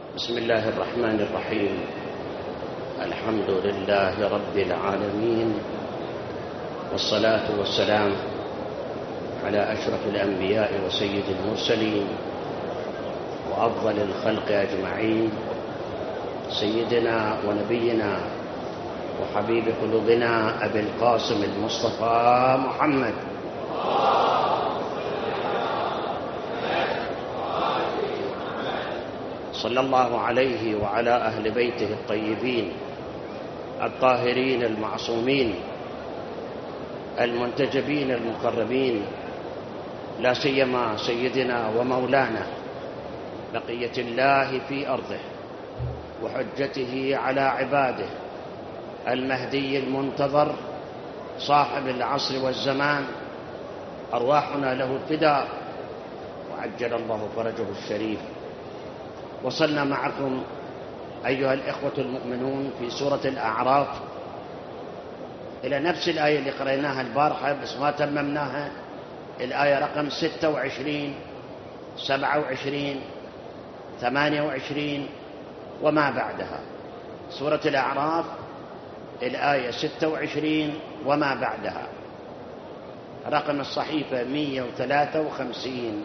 بسم الله الرحمن الرحيم. الحمد لله رب العالمين، والصلاة والسلام على أشرف الأنبياء وسيد المرسلين وأفضل الخلق أجمعين، سيدنا ونبينا وحبيب قلوبنا أبي القاسم المصطفى محمد صلى الله عليه وعلى أهل بيته الطيبين الطاهرين المعصومين المنتجبين المقربين، لا سيما سيدنا ومولانا بقية الله في أرضه وحجته على عباده المهدي المنتظر صاحب العصر والزمان، أرواحنا له فداء وعجل الله فرجه الشريف. وصلنا معكم أيها الإخوة المؤمنون في سورة الأعراف إلى نفس الآية اللي قرأناها البارحة، بس ما تممناها، الآية رقم 26 27 28 وما بعدها. سورة الأعراف الآية 26 وما بعدها، رقم الصحيفة 153.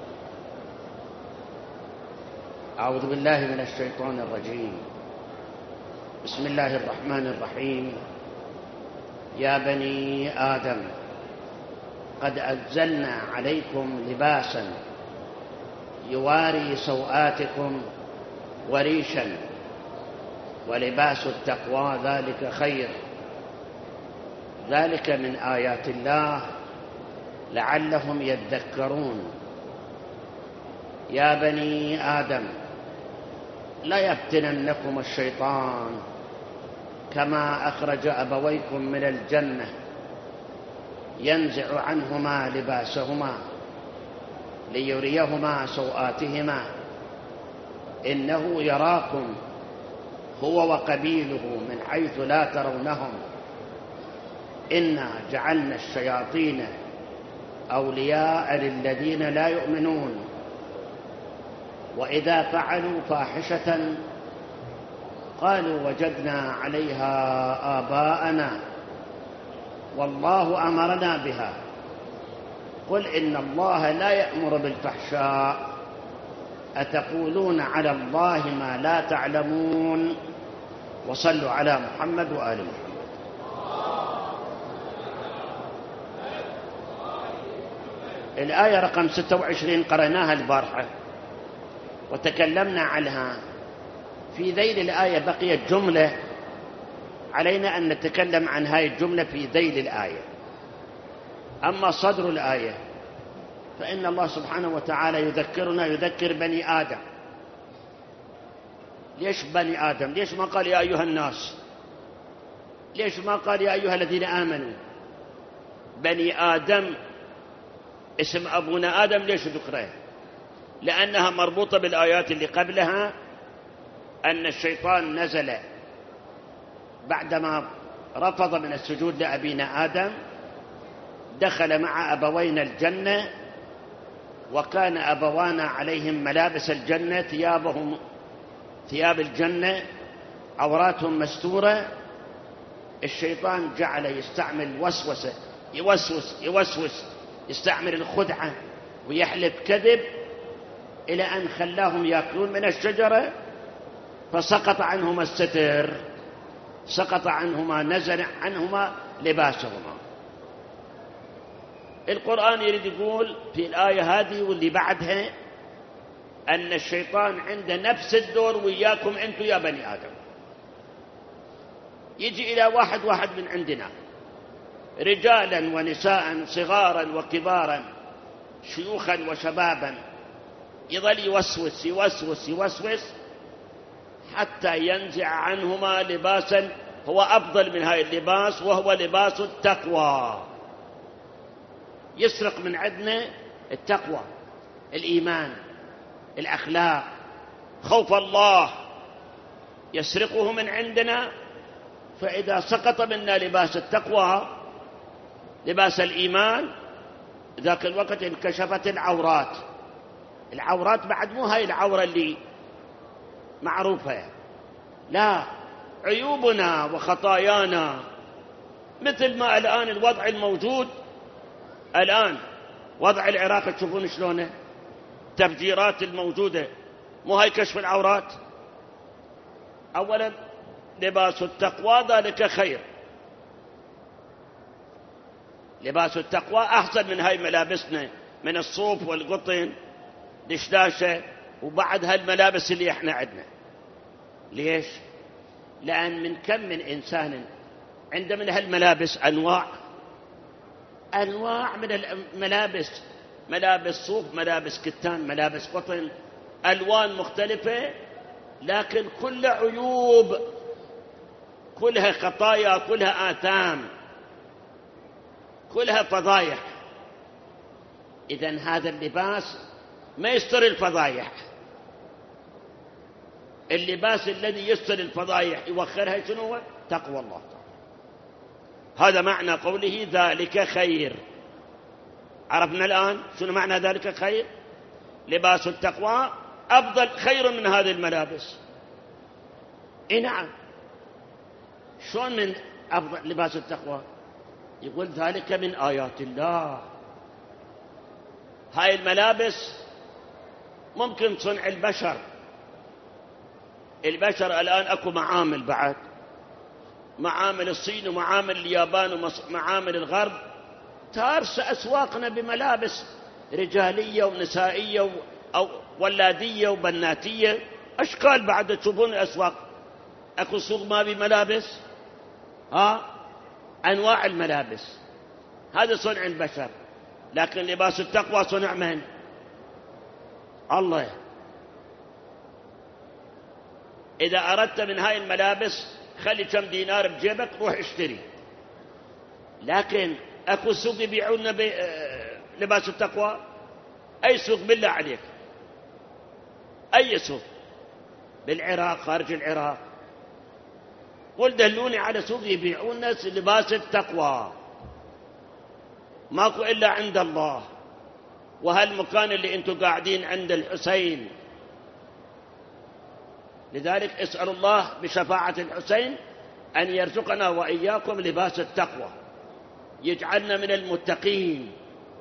أعوذ بالله من الشيطان الرجيم. بسم الله الرحمن الرحيم. يا بني آدم قد أنزلنا عليكم لباسا يواري سوآتكم وريشا ولباس التقوى ذلك خير، ذلك من آيات الله لعلهم يذكرون. يا بني آدم لا يفتننكم الشيطان كما أخرج أبويكم من الجنة ينزع عنهما لباسهما ليريهما سوآتهما إنه يراكم هو وقبيله من حيث لا ترونهم إنا جعلنا الشياطين أولياء للذين لا يؤمنون وإذا فعلوا فاحشة قالوا وجدنا عليها آباءنا والله أمرنا بها قل إن الله لا يأمر بالفحشاء أتقولون على الله ما لا تعلمون. وصلوا على محمد وآل محمد. الآية رقم 26 قرأناها البارحة وتكلمنا عنها. في ذيل الآية بقيت جملة علينا أن نتكلم عن هذه الجملة في ذيل الآية. أما صدر الآية فإن الله سبحانه وتعالى يذكرنا، يذكر بني آدم. ليش بني آدم؟ ليش ما قال يا أيها الناس؟ ليش ما قال يا أيها الذين آمنوا؟ بني آدم اسم أبونا آدم ليش ذكره؟ لأنها مربوطة بالآيات اللي قبلها، أن الشيطان نزل بعدما رفض من السجود لأبينا آدم، دخل مع أبوينا الجنة وكان أبوانا عليهم ملابس الجنة، ثيابهم ثياب الجنة، عوراتهم مستورة. الشيطان جعل يستعمل وسوسة، يوسوس يستعمل الخدعة ويحلف كذب إلى أن خلاهم يأكلون من الشجرة فسقط عنهما الستر، سقط عنهما، نزل عنهما لباسهما. القرآن يريد يقول في الآية هذه واللي بعدها أن الشيطان عنده نفس الدور وياكم أنتم يا بني آدم. يجي إلى واحد من عندنا، رجالا ونساء، صغارا وكبارا، شيوخا وشبابا، يظل يوسوس حتى ينزع عنهما لباسا هو أفضل من هاي اللباس، وهو لباس التقوى. يسرق من عندنا التقوى، الإيمان، الأخلاق، خوف الله، يسرقه من عندنا. فإذا سقط منا لباس التقوى، لباس الإيمان، ذاك الوقت انكشفت العورات. العورات بعد مو هاي العورة اللي معروفة. لا، عيوبنا وخطايانا مثل ما الآن الوضع الموجود الآن، وضع العراق تشوفون شلونه، التفجيرات الموجودة، مو هاي كشف العورات؟ أولا لباس التقوى ذلك خير، لباس التقوى أحسن من هاي ملابسنا من الصوف والقطن دشداشة وبعد هالملابس اللي احنا عندنا. ليش؟ لأن من كم من إنسان عنده من هالملابس أنواع من الملابس، ملابس صوف، ملابس كتان، ملابس قطن، ألوان مختلفة، لكن كلها عيوب، كلها خطايا، كلها آثام، كلها فضايح. إذن هذا اللباس ما يستر الفضايح. اللباس الذي يستر الفضايح يوخرها شنو هو؟ تقوى الله تعالى. هذا معنى قوله ذلك خير. عرفنا الآن شنو معنى ذلك خير؟ لباس التقوى أفضل، خير من هذه الملابس. نعم. شلون من أفضل لباس التقوى؟ يقول ذلك من آيات الله. هاي الملابس ممكن صنع البشر. البشر الآن أكو معامل، بعد معامل الصين ومعامل اليابان ومعامل الغرب تارس أسواقنا بملابس رجالية ونسائية أو ولادية وبناتية، أشكال. بعد تشوفون الأسواق أكو سوق ما بملابس، أنواع الملابس. هذا صنع البشر. لكن لباس التقوى صنع من؟ الله. إذا أردت من هاي الملابس خلي كم دينار بجيبك روح اشتري. لكن أكو سوق يبيعون لباس التقوى؟ أي سوق بالله عليك؟ أي سوق؟ بالعراق، خارج العراق؟ قل دلوني على سوق يبيعون لباس التقوى. ماكو إلا عند الله. وهالمكان اللي انتم قاعدين عند الحسين، لذلك اسأل الله بشفاعة الحسين أن يرزقنا وإياكم لباس التقوى، يجعلنا من المتقين.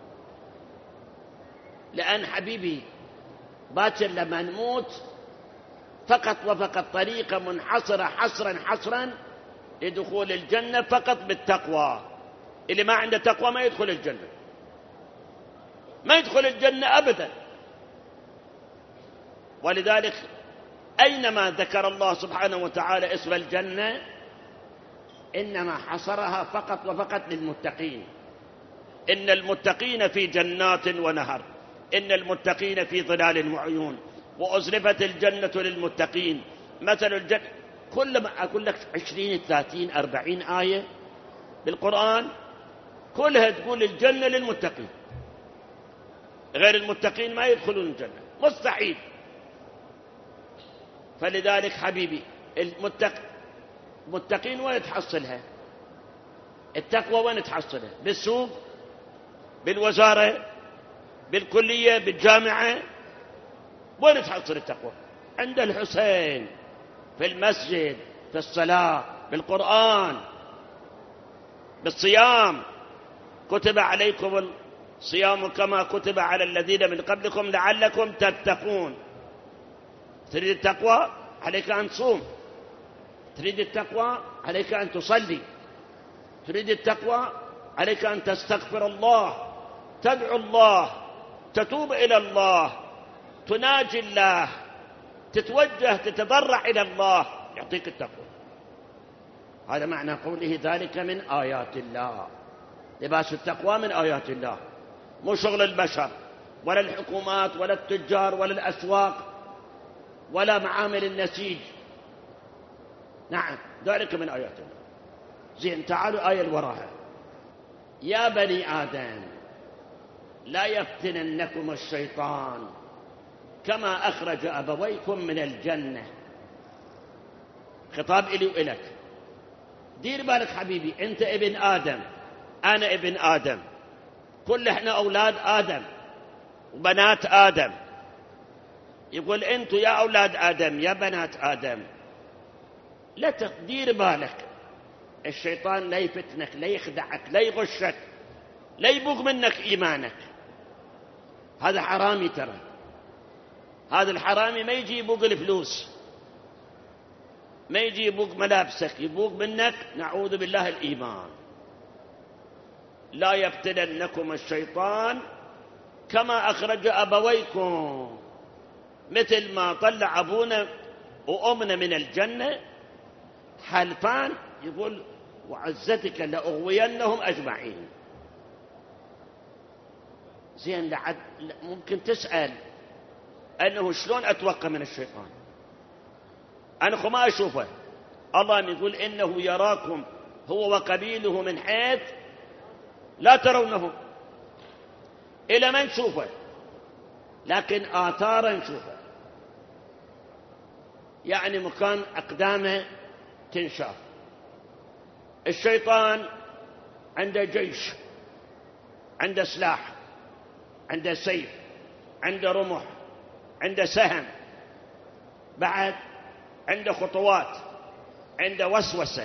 لأن حبيبي باكر لما نموت فقط وفقط طريقة منحصرة حصرا لدخول الجنة فقط بالتقوى. اللي ما عنده تقوى ما يدخل الجنة، ما يدخل الجنة أبدا. ولذلك أينما ذكر الله سبحانه وتعالى اسم الجنة إنما حصرها فقط وفقط للمتقين. إن المتقين في جنات ونهر، إن المتقين في ظلال وعيون، وأزلفت الجنة للمتقين. مثل الجنة، كل ما أقول لك 20 30 40 آية بالقرآن كلها تقول الجنة للمتقين، غير المتقين ما يدخلون الجنة، مستحيل. فلذلك حبيبي المتقين وين تحصلها؟ التقوى وين تحصلها؟ بالسوق، بالوزارة، بالكلية، بالجامعة. وين تحصل التقوى؟ عند الحسين، في المسجد، في الصلاة، بالقرآن، بالصيام. كتب عليكم الصيام كما كتب على الذين من قبلكم لعلكم تتقون. تريد التقوى عليك أن تصوم، تريد التقوى عليك أن تصلي، تريد التقوى عليك أن تستغفر الله، تدعو الله، تتوب إلى الله، تناجي الله، تتوجه تتضرع إلى الله، يعطيك التقوى. هذا معنى قوله ذلك من آيات الله. لباس التقوى من آيات الله، مو شغل البشر ولا الحكومات ولا التجار ولا الأسواق ولا معامل النسيج. نعم ذلك من آيات الله. زين، تعالوا آية الوراها. يا بني آدم لا يفتننكم الشيطان كما أخرج أبويكم من الجنة. خطاب إلي وإلك. دير بالك حبيبي، أنت ابن آدم، أنا ابن آدم، كل إحنا أولاد آدم وبنات آدم. يقول أنتم يا أولاد آدم يا بنات آدم لا تدير بالك، الشيطان لا يفتنك، لا يخدعك، لا يغشك، لا يبوق منك إيمانك. هذا حرامي ترى، هذا الحرامي ما يجي يبوق الفلوس، ما يجي يبوق ملابسك، يبوق منك نعوذ بالله الإيمان. لا يفتننكم الشيطان كما أخرج أبويكم، مثل ما طلع أبونا وأمنا من الجنة حلفان، يقول وعزتك لأغوينهم أجمعين. زين لعد ممكن تسأل أنه شلون أتوقع من الشيطان؟ أنا ما أشوفه. الله يقول إنه يراكم هو وقبيله من حيث لا ترونه. إلى ما نشوفه لكن آثارا نشوفه، يعني مكان أقدامه تنشاف. الشيطان عنده جيش، عنده سلاح، عنده سيف، عنده رمح، عنده سهم، بعد عنده خطوات، عنده وسوسة.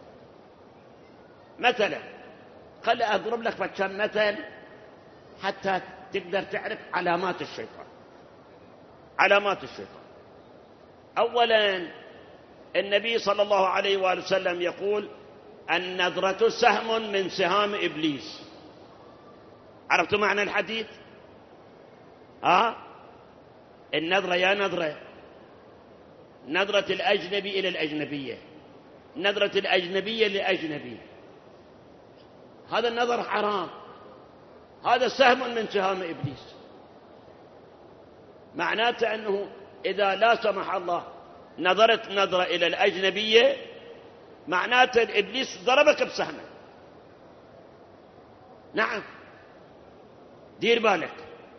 مثلا خل أضرب لك كم مثل حتى تقدر تعرف علامات الشيطان. علامات الشيطان: أولا النبي صلى الله عليه وآله وسلم يقول النظرة سهم من سهام إبليس. عرفتوا معنى الحديث؟ النظرة يا نظرة، نظرة الأجنبي إلى الأجنبية، نظرة الأجنبية للأجنبي، هذا النظر حرام، هذا سهم من سهام إبليس. معناته أنه إذا لا سمح الله نظرت نظرة إلى الأجنبية معناته إبليس ضربك بسهمه. نعم، دير بالك.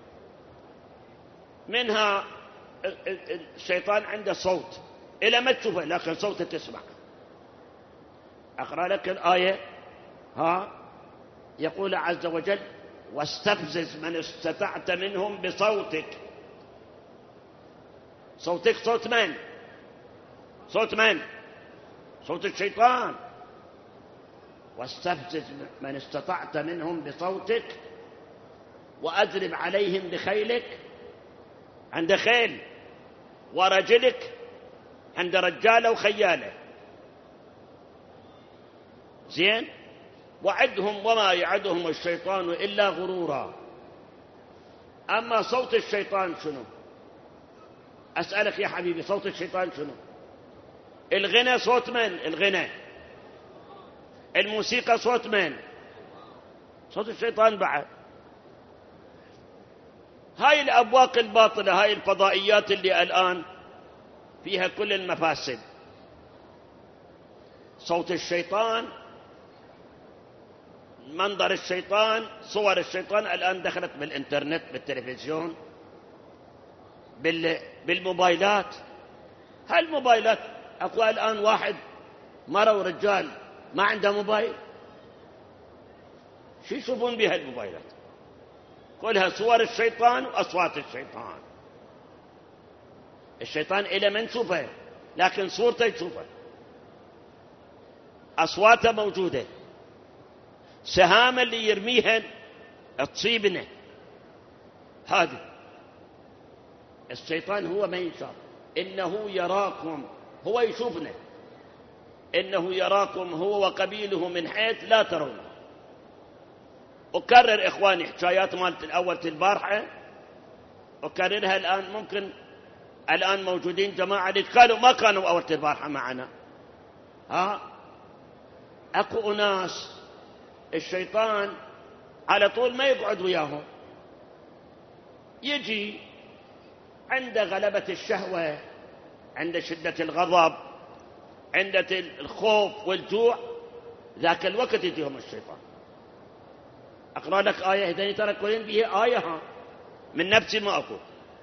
منها الشيطان عنده صوت، إلى ما تشوفه لكن صوته تسمع. أقرأ لك الآية. يقول عز وجل واستفزز من استطعت منهم بصوتك. صوتك صوت من؟ صوت من؟ صوت الشيطان. واستفزز من استطعت منهم بصوتك وأضرب عليهم بخيلك، عند خيل، ورجلك، عند رجاله وخياله. زين، وعدهم وما يعدهم الشيطان إلا غرورا. أما صوت الشيطان شنو؟ أسألك يا حبيبي، صوت الشيطان شنو؟ الغنى صوت من؟ الغنى. الموسيقى صوت من؟ صوت الشيطان بعد. هاي الأبواق الباطلة، هاي الفضائيات اللي الآن فيها كل المفاسد، صوت الشيطان، منظر الشيطان، صور الشيطان الآن دخلت بالإنترنت، بالتلفزيون، بالموبايلات. هالموبايلات أكو الآن واحد مرة ورجال ما عنده موبايل، شو يشوفون بها الموبايلات؟ كلها صور الشيطان وأصوات الشيطان. الشيطان إلى ما نشوفه لكن صورته تشوفه، أصواته موجودة، سهام اللي يرميها تصيبنا. هذه الشيطان هو ما يشاف. إنه يراكم، هو يشوفنا، إنه يراكم هو وقبيله من حيث لا ترونه. أكرر إخواني حكايات مالت الأول البارحة، أكررها الآن. ممكن الآن موجودين جماعة اللي قالوا ما كانوا أول البارحة معنا. أكو أناس الشيطان على طول ما يقعد وياهم، يجي عند غلبة الشهوة، عند شدة الغضب، عند الخوف والجوع، ذاك الوقت يجيهم الشيطان. أقرأ لك آية هذين ترى كلين به آية من نفسي ما أقول.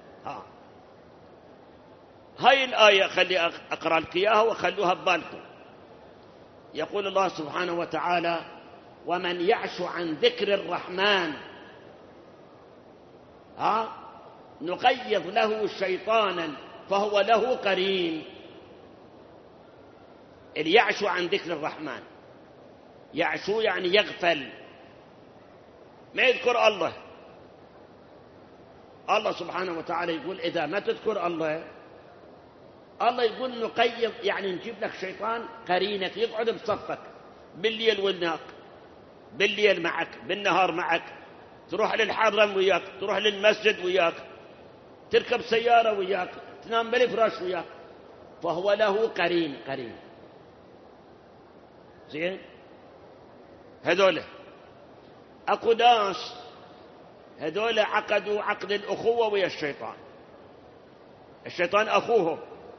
هاي الآية خلي أقرأ لك إياها وخلوها ببالكم. يقول الله سبحانه وتعالى ومن يعش عن ذكر الرحمن نقيض له شيطانا فهو له قرين. اللي يعشو عن ذكر الرحمن، يعشو يعني يغفل، ما يذكر الله. الله سبحانه وتعالى يقول إذا ما تذكر الله، الله يقول نقيض يعني نجيب لك شيطان قرينك يقعد بصفك بالليل والنهار، بالليل معك، بالنهار معك، تروح للحرم وياك، تروح للمسجد وياك، تركب سيارة وياك، تنام بالفراش وياك، فهو له قرين. قرين زين. هذول اكو ناس هذول عقدوا عقد الأخوة ويا الشيطان. الشيطان أخوهم.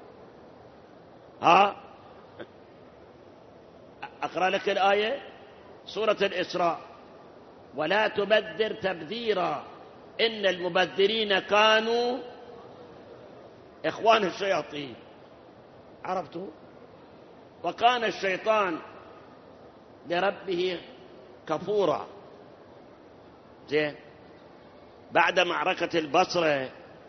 أقرأ لك الآية، سورة الإسراء: ولا تبذر تبذيرا إن المبذرين كانوا إخوان الشياطين. عرفتوا؟ وكان الشيطان لربه كفورا. زين. بعد معركة البصرة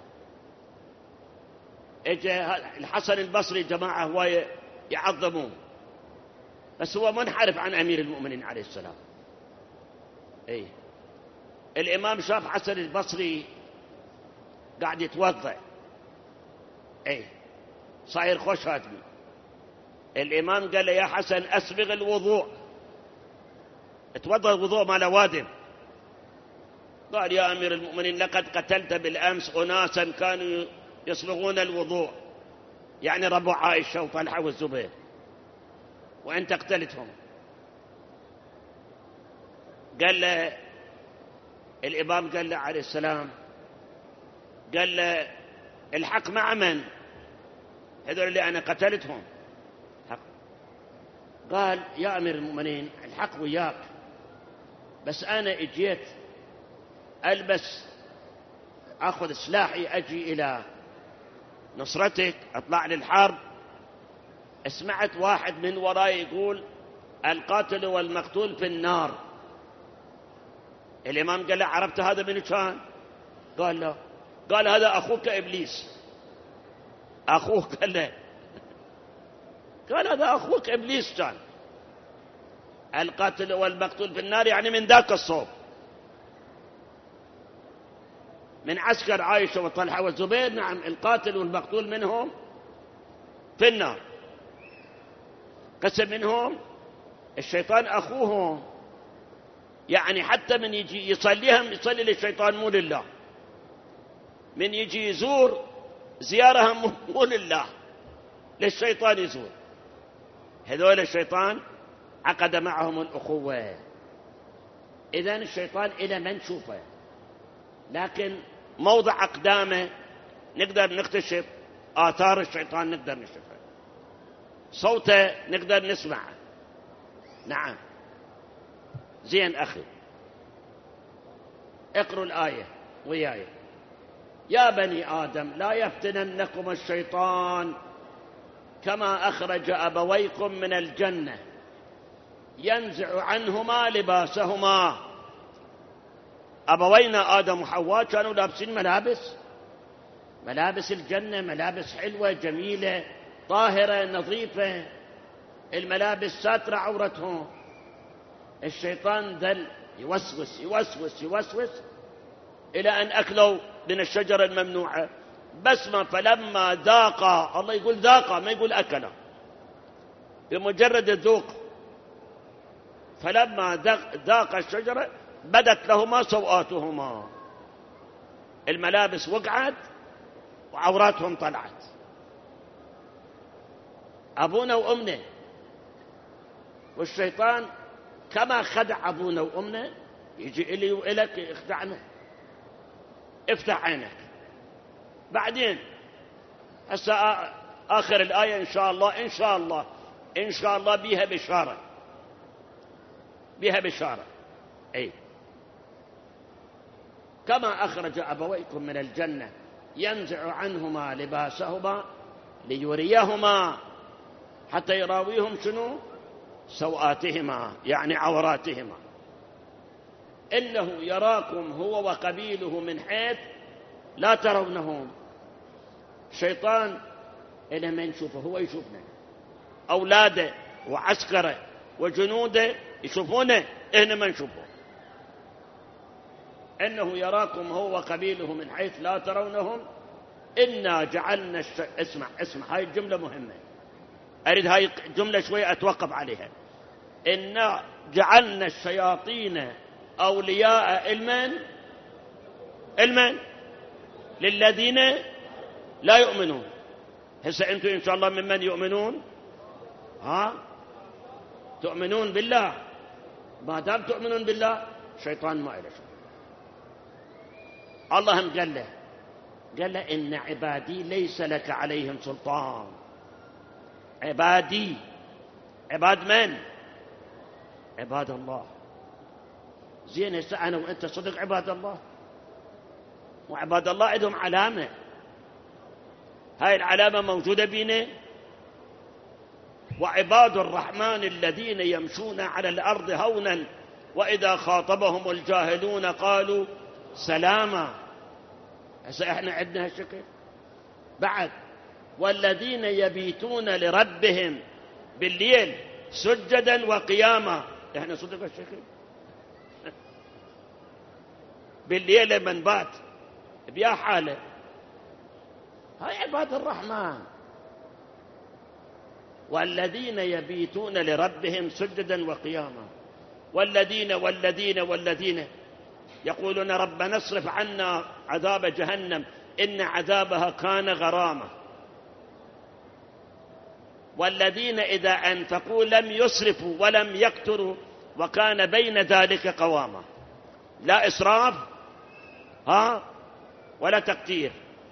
اجى الحسن البصري جماعة هو يعظموه، بس هو منحرف عن أمير المؤمنين عليه السلام. الإمام شاف حسن البصري قاعد يتوضع، صاير خوش هاتمي. الإمام قال له يا حسن أسبغ الوضوء، اتوضأ الوضوء مال وادم. قال يا أمير المؤمنين لقد قتلت بالأمس أناسا كانوا يصبغون الوضوء، يعني ربع عائشة وطلحة والزبير، وأنت قتلتهم. قال له الإمام قال له عليه السلام، قال له الحق مع من؟ هذول اللي أنا قتلتهم. حق. قال يا أمير المؤمنين الحق وياك، بس أنا اجيت ألبس أخذ سلاحي أجي إلى نصرتك، أطلع للحرب، سمعت واحد من وراي يقول القاتل والمقتول في النار. الإمام قال له عرفت هذا من كان؟ قال له، قال هذا أخوك إبليس. أخوك؟ قال له، قال هذا أخوك إبليس كان. القاتل والمقتول في النار يعني من ذاك الصوب، من عسكر عائشة وطلحة والزبير. نعم، القاتل والمقتول منهم في النار. قسم منهم الشيطان أخوهم، يعني حتى من يجي يصليهم يصلي للشيطان مو لله، من يجي يزور زيارهم مو لله، للشيطان يزور. هذول الشيطان عقد معهم الأخوة. إذن الشيطان إلى ما نشوفه، لكن موضع أقدامه نقدر نكتشف آثار الشيطان، نقدر نشوفه، صوته نقدر نسمعه. نعم. زين أخي، اقروا الآية وياي: يا بني آدم لا يفتننكم الشيطان كما أخرج أبويكم من الجنة ينزع عنهما لباسهما. أبوينا آدم وحواء كانوا لابسين ملابس الجنة، ملابس حلوة جميلة طاهرة نظيفة، الملابس ساترة عورتهم. الشيطان ذل يوسوس يوسوس يوسوس إلى أن أكلوا من الشجرة الممنوعة. بس ما فلما ذاقا، الله يقول ذاقا ما يقول أكلا، بمجرد الذوق. فلما ذاق الشجرة بدت لهما سوآتهما، الملابس وقعت وعوراتهم طلعت. أبونا وأمنا، والشيطان كما خدع أبونا وأمنا يجي إلي وإلك يخدعنا. افتح عينك. بعدين هسه آخر الآية إن شاء الله إن شاء الله إن شاء الله بيها بشارة، بيها بشارة. كما أخرج أبويكم من الجنة ينزع عنهما لباسهما ليريهما، حتى يراويهم شنو؟ سوآتهما، يعني عوراتهما. إنه يراكم هو وقبيله من حيث لا ترونهم. الشيطان إلى ما نشوفه هو يشوفنا، أولاده وعسكره وجنوده يشوفونه، إحنا ما نشوفه. إنه يراكم هو وقبيله من حيث لا ترونهم إنا جعلنا اسمع هاي الجملة مهمة، أريد هاي الجملة شوية أتوقف عليها. إنا جعلنا الشياطين أولياء المن للذين لا يؤمنون. هسه أنتم إن شاء الله ممن يؤمنون، تؤمنون بالله. ما دام تؤمنون بالله شيطان ما إله شيء. الله هم قال له إن عبادي ليس لك عليهم سلطان. عبادي، عباد من؟ عباد الله. زين هسه أنا وأنت صدق عباد الله، وعباد الله عندهم علامة، هاي العلامة موجودة بينا. وعباد الرحمن الذين يمشون على الأرض هونا وإذا خاطبهم الجاهلون قالوا سلاما. هسه احنا عندنا هالشكل بعد. والذين يبيتون لربهم بالليل سجدا وقياما. احنا صدق هالشكل بالليل من بات بيا حاله. هاي عباد الرحمن. والذين يبيتون لربهم سجدا وقياما. والذين يقولون ربنا اصرف عنا عذاب جهنم إن عذابها كان غرامة. والذين إذا أنفقوا لم يسرفوا ولم يقتروا وكان بين ذلك قواما. لا إسراف ولا تقتير.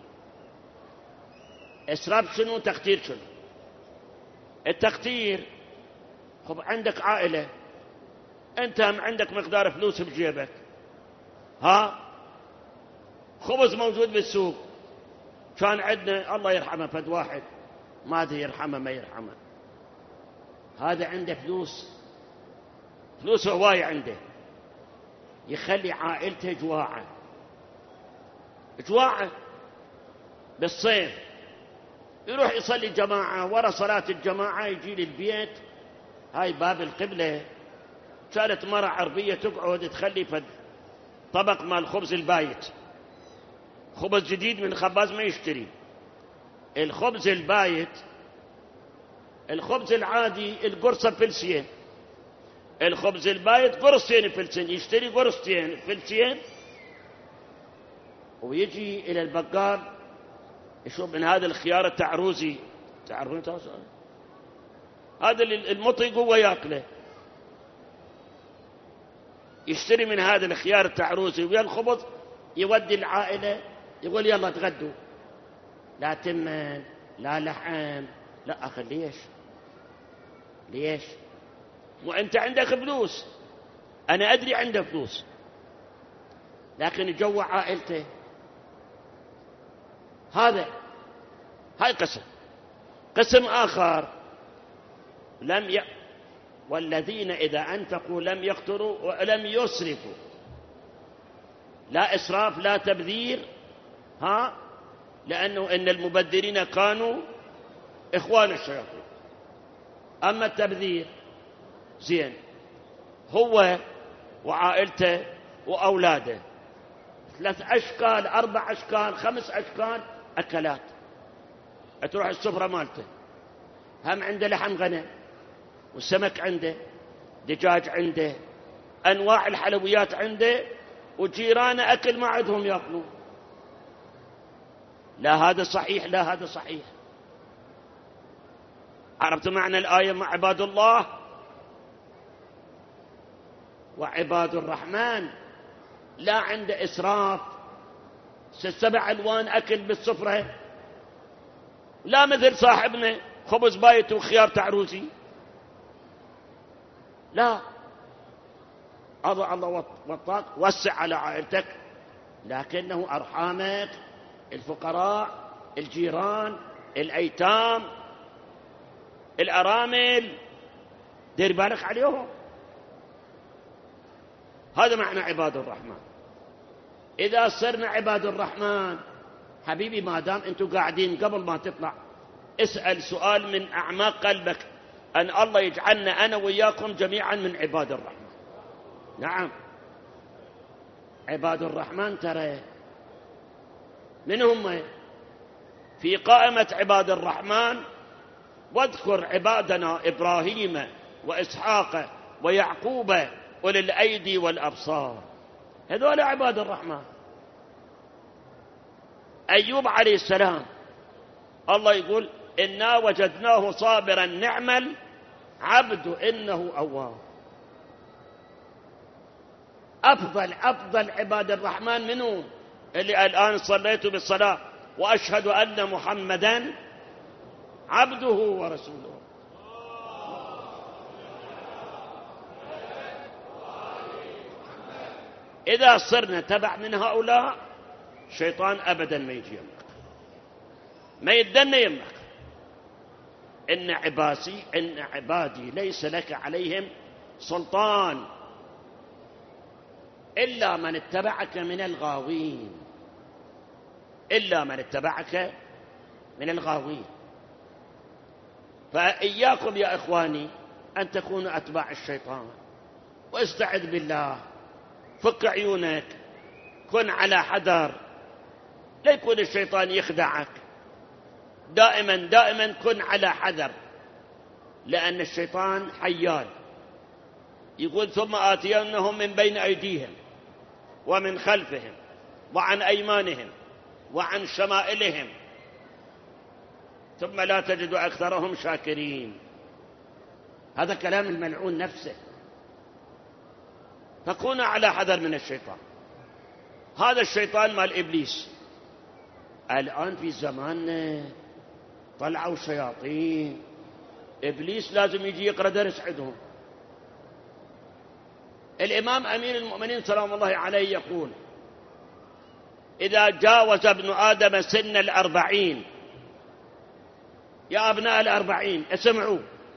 إسراف شنو؟ تقتير شنو؟ التقتير خب عندك عائلة، أنت هم عندك مقدار فلوس بجيبك، خبز موجود بالسوق. كان عندنا الله يرحمه فد واحد، ما أدري يرحمه ما يرحمه، هذا عنده فلوس هواية عنده، يخلي عائلته جواعة بالصيف. يروح يصلي جماعة، ورا صلاة الجماعة يجي للبيت، هاي باب القبلة، كانت مرة عربية تقعد تخلي فد طبق مال خبز البايت، خبز جديد من الخباز ما يشتري. الخبز البايت، الخبز العادي القرصة فلسين، الخبز البايت قرصين فلسين، يشتري قرصتين فلسين ويجي إلى البقال يشوف من هذا الخيار التعروزي، تعرفون هذا المطي قوة ياكله، يشتري من هذا الخيار التعروزي ويا الخبز، يودي العائلة يقول يلا تغدوا، لا تمن لا لحم لا أخي. ليش؟ وأنت عندك فلوس، أنا أدري عنده فلوس، لكن يجوع عائلته. هاي قسم آخر والذين إذا أنفقوا لم يقتروا ولم يسرفوا. لا إسراف لا تبذير، لأنه إن المبذرين كانوا إخوان الشياطين. أما التبذير زين هو وعائلته وأولاده 3 أشكال 4 أشكال 5 أشكال أكلات. تروح السفرة مالته هم عنده لحم غنم والسمك عنده، دجاج عنده، أنواع الحلويات عنده، وجيرانه أكل ما عندهم يأكلون. لا هذا صحيح لا هذا صحيح. عرفت معنى الآية مع عباد الله؟ وعباد الرحمن لا عنده إسراف، 7 ألوان أكل بالسفرة، لا مثل صاحبنا خبز بايت وخيار تعروسي، لا. الله وطاك وسع على عائلتك، لكنه أرحامك، الفقراء، الجيران، الأيتام، الأرامل، دير بالك عليهم. هذا معنى عباد الرحمن. إذا صرنا عباد الرحمن حبيبي ما دام أنتم قاعدين قبل ما تطلع اسأل سؤال من أعماق قلبك أن الله يجعلنا أنا وياكم جميعا من عباد الرحمن. نعم، عباد الرحمن ترى من هم؟ في قائمة عباد الرحمن واذكر عبادنا إبراهيم وإسحاق ويعقوب أولي الأيدي والأبصار، هذول عباد الرحمن. أيوب عليه السلام الله يقول إنا وجدناه صابرا نعم العبد إنه أواب. أفضل عباد الرحمن منهم اللي الآن صليت بالصلاة وأشهد أن محمدا عبده ورسوله. إذا صرنا تبع من هؤلاء الشيطان أبدا ما يجي يمك، ما يدن يمك. إن عبادي ليس لك عليهم سلطان إلا من اتبعك من الغاوين، إلا من اتبعك من الغاوين. فإياكم يا إخواني أن تكونوا أتباع الشيطان، واستعذ بالله، فك عيونك، كن على حذر، لا يكون الشيطان يخدعك. دائما كن على حذر، لأن الشيطان حيال. يقول ثم آتينهم من بين أيديهم ومن خلفهم وعن أيمانهم وعن شمائلهم ثم لا تجد أكثرهم شاكرين. هذا كلام الملعون نفسه. فكونوا على حذر من الشيطان. هذا الشيطان مال إبليس. الآن في زماننا طلعوا شياطين، إبليس لازم يجي يقرأ درس عندهم. الإمام أمير المؤمنين سلام الله عليه يقول إذا جاوز ابن آدم سن 40، يا أبناء 40 اسمعوا،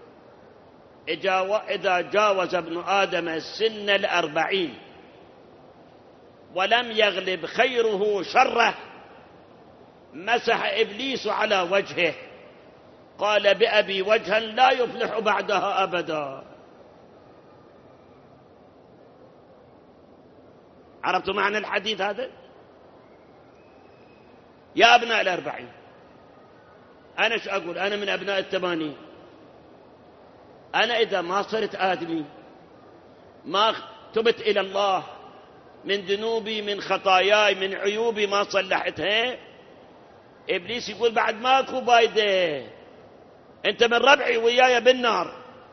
إذا جاوز ابن آدم سن 40 ولم يغلب خيره شره مسح إبليس على وجهه، قال بأبي وجها لا يفلح بعدها أبدا. عرفتوا معنى الحديث هذا؟ يا أبناء 40، أنا ايش أقول؟ أنا من أبناء 80. أنا إذا ما صرت آدمي، ما تبت إلى الله من ذنوبي من خطاياي من عيوبي ما صلحتها، إبليس يقول بعد ماكو بايدة، أنت من ربعي وياي بالنار.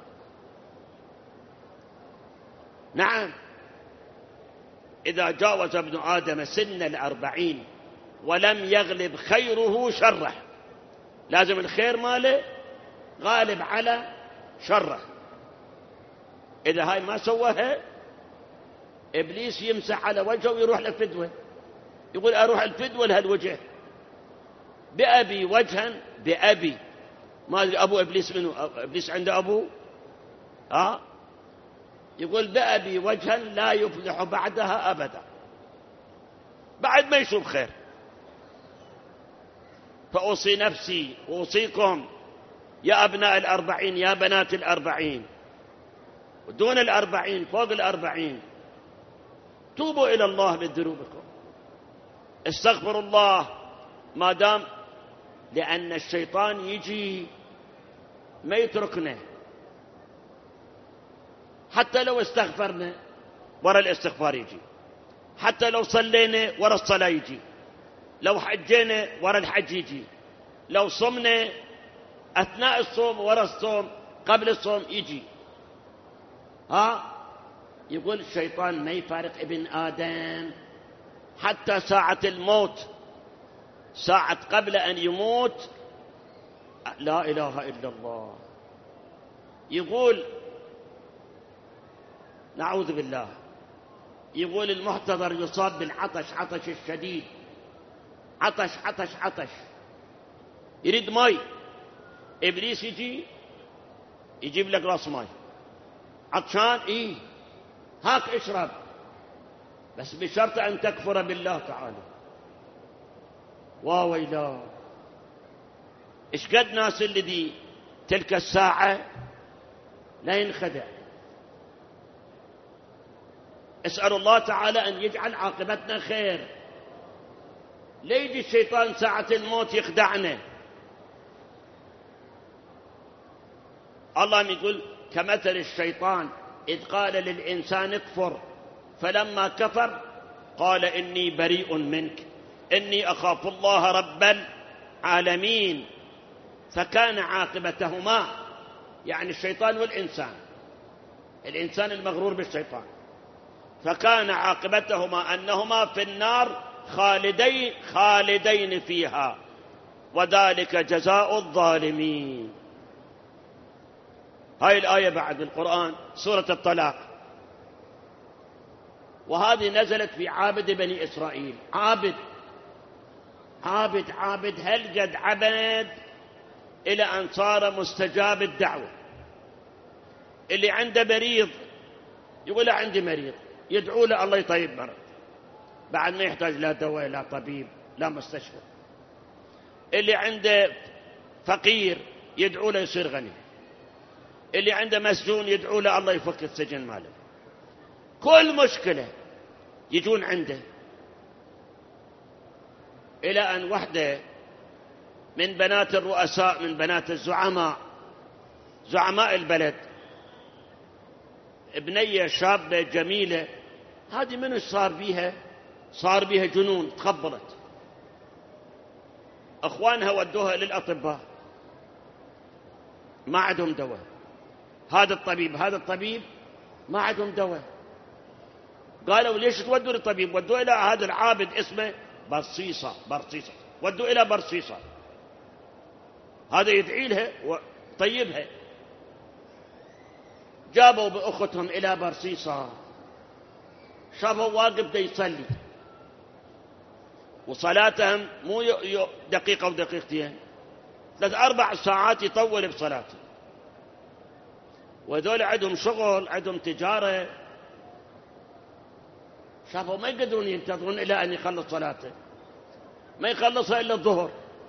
نعم، إذا جاوز ابن آدم سن 40 ولم يغلب خيره شره، لازم الخير ماله غالب على شره. إذا هاي ما سواها إبليس يمسح على وجهه ويروح للفدوة، يقول أروح الفدوة لهالوجه بأبي وجها. بأبي ما أدري أبو إبليس منه، إبليس عنده أبو؟ يقول بأبي وجها لا يفلح بعدها أبدا، بعد ما يشوف خير. فأوصي نفسي وأوصيكم يا أبناء 40 يا بنات 40 ودون 40 فوق 40، توبوا إلى الله من ذنوبكم، استغفروا الله ما دام، لأن الشيطان يجي ما يتركنا. حتى لو استغفرنا ورا الاستغفار يجي، حتى لو صلينا ورا الصلاة يجي، لو حجينا ورا الحج يجي، لو صمنا أثناء الصوم ورا الصوم قبل الصوم يجي. يقول الشيطان ما يفارق ابن آدم حتى ساعة الموت، ساعة قبل أن يموت لا إله إلا الله. يقول نعوذ بالله، يقول المحتضر يصاب بالعطش، عطش الشديد، عطش يريد ماء، إبليس يجي يجيب لك راس ماء، عطشان هاك اشرب، بس بشرط أن تكفر بالله تعالى. واويلا، إيش قد ناس اللي دي تلك الساعة لا ينخدع. اسأل الله تعالى أن يجعل عاقبتنا خير. ليجي الشيطان ساعة الموت يخدعنا. الله يقول كمثل الشيطان إذ قال للإنسان اكفر فلما كفر قال إني بريء منك إني أخاف الله رب العالمين. فكان عاقبتهما، يعني الشيطان والإنسان، الإنسان المغرور بالشيطان، فكان عاقبتهما أنهما في النار خالدين فيها وذلك جزاء الظالمين. هاي الآية بعد القرآن سورة الطلاق، وهذه نزلت في عابد بني إسرائيل. عابد هل قد عبد إلى أن صار مستجاب الدعوة. اللي عنده مريض يقول له عندي مريض، يدعو له الله يطيب مرض، بعد ما يحتاج لا دواء لا طبيب لا مستشفى. اللي عنده فقير يدعو له يصير غني. اللي عنده مسجون يدعو له الله يفك السجن ماله. كل مشكلة يجون عنده، إلى أن وحدة من بنات الرؤساء، من بنات زعماء البلد، ابنية شابة جميلة، هذه منو صار بيها جنون، تخبرت. أخوانها ودوها للأطباء ما عندهم دواء. هذا الطبيب ما عندهم دواء. قالوا ليش تودوا للطبيب؟ ودوا إلى هذا العابد اسمه برصيصة. ودوا إلى برصيصة، هذا يدعي لها وطيبها. جابوا بأختهم إلى برصيصة، شافوا واقف دا يصلي، وصلاتهم مو دقيقة ودقيقتين، 3-4 ساعات يطول بصلاته. وذول عندهم شغل، عندهم تجارة، شافوا ما يقدرون ينتظرون إلى أن يخلص صلاته، ما يخلصها إلا الظهر.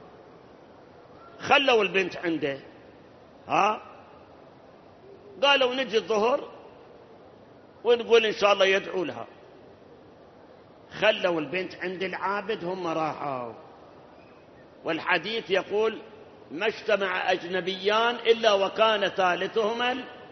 خلوا البنت عنده، قالوا نجي الظهر ونقول إن شاء الله يدعو لها. خلوا البنت عند العابد، هم راحوا. والحديث يقول ما اجتمع أجنبيان إلا وكان ثالثهما